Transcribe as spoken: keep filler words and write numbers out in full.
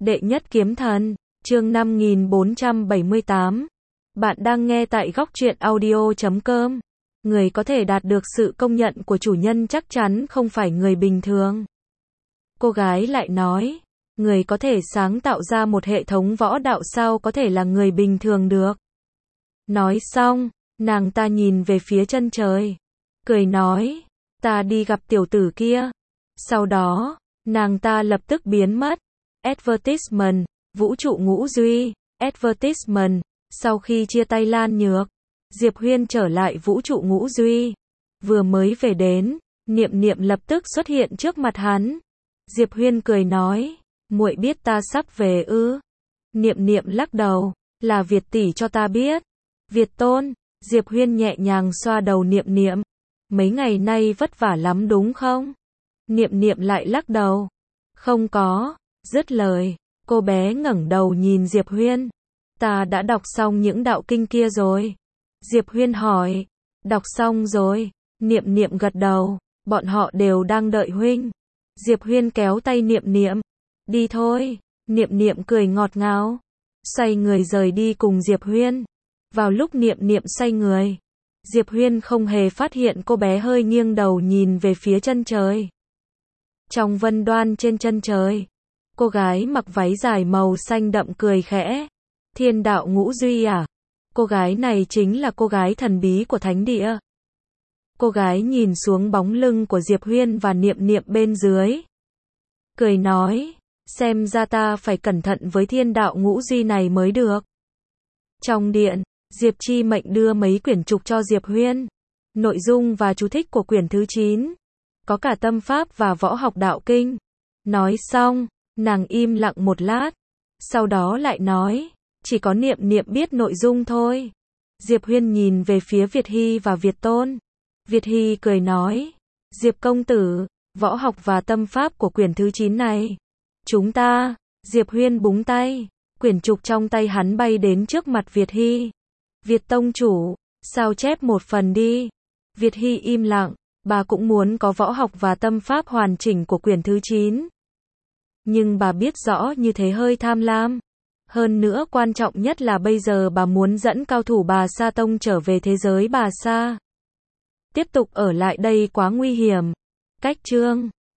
Đệ nhất kiếm thần, chương năm nghìn bốn trăm bảy mươi tám. Bạn đang nghe tại góc truyện audio chấm com. Người có thể đạt được sự công nhận của chủ nhân chắc chắn không phải người bình thường. Cô gái lại nói, người có thể sáng tạo ra một hệ thống võ đạo sao có thể là người bình thường được. Nói xong, nàng ta nhìn về phía chân trời, cười nói, ta đi gặp tiểu tử kia. Sau đó, nàng ta lập tức biến mất. Advertisement, vũ trụ ngũ duy, advertisement, sau khi chia tay Lan Nhược, Diệp Huyên trở lại vũ trụ ngũ duy. Vừa mới về đến, Niệm Niệm lập tức xuất hiện trước mặt hắn. Diệp Huyên cười nói, muội biết ta sắp về ư? Niệm Niệm lắc đầu, là Việt tỷ cho ta biết. Việt tôn, Diệp Huyên nhẹ nhàng xoa đầu Niệm Niệm. Mấy ngày nay vất vả lắm đúng không? Niệm Niệm lại lắc đầu. Không có. Dứt lời, cô bé ngẩng đầu nhìn Diệp Huyên. Ta đã đọc xong những đạo kinh kia rồi. Diệp Huyên hỏi. Đọc xong rồi. Niệm Niệm gật đầu. Bọn họ đều đang đợi huynh. Diệp Huyên kéo tay Niệm Niệm. Đi thôi. Niệm Niệm cười ngọt ngào, xoay người rời đi cùng Diệp Huyên. Vào lúc Niệm Niệm xoay người, Diệp Huyên không hề phát hiện cô bé hơi nghiêng đầu nhìn về phía chân trời. Trong vân đoan trên chân trời, cô gái mặc váy dài màu xanh đậm cười khẽ. Thiên đạo ngũ duy à? Cô gái này chính là cô gái thần bí của thánh địa. Cô gái nhìn xuống bóng lưng của Diệp Huyên và Niệm Niệm bên dưới, cười nói, xem ra ta phải cẩn thận với thiên đạo ngũ duy này mới được. Trong điện, Diệp Chi Mệnh đưa mấy quyển trục cho Diệp Huyên. Nội dung và chú thích của quyển thứ chín. Có cả tâm pháp và võ học đạo kinh. Nói xong, nàng im lặng một lát. Sau đó lại nói, chỉ có Niệm Niệm biết nội dung thôi. Diệp Huyên nhìn về phía Việt Hy và Việt Tôn. Việt Hy cười nói, Diệp công tử, võ học và tâm pháp của quyển thứ chín này. Chúng ta, Diệp Huyên búng tay. Quyển trục trong tay hắn bay đến trước mặt Việt Hy. Việt tông chủ, sao chép một phần đi. Việt Hy im lặng, bà cũng muốn có võ học và tâm pháp hoàn chỉnh của quyển thứ chín. Nhưng bà biết rõ như thế hơi tham lam. Hơn nữa quan trọng nhất là bây giờ bà muốn dẫn cao thủ Bà Sa Tông trở về thế giới Bà Sa. Tiếp tục ở lại đây quá nguy hiểm. Cách chương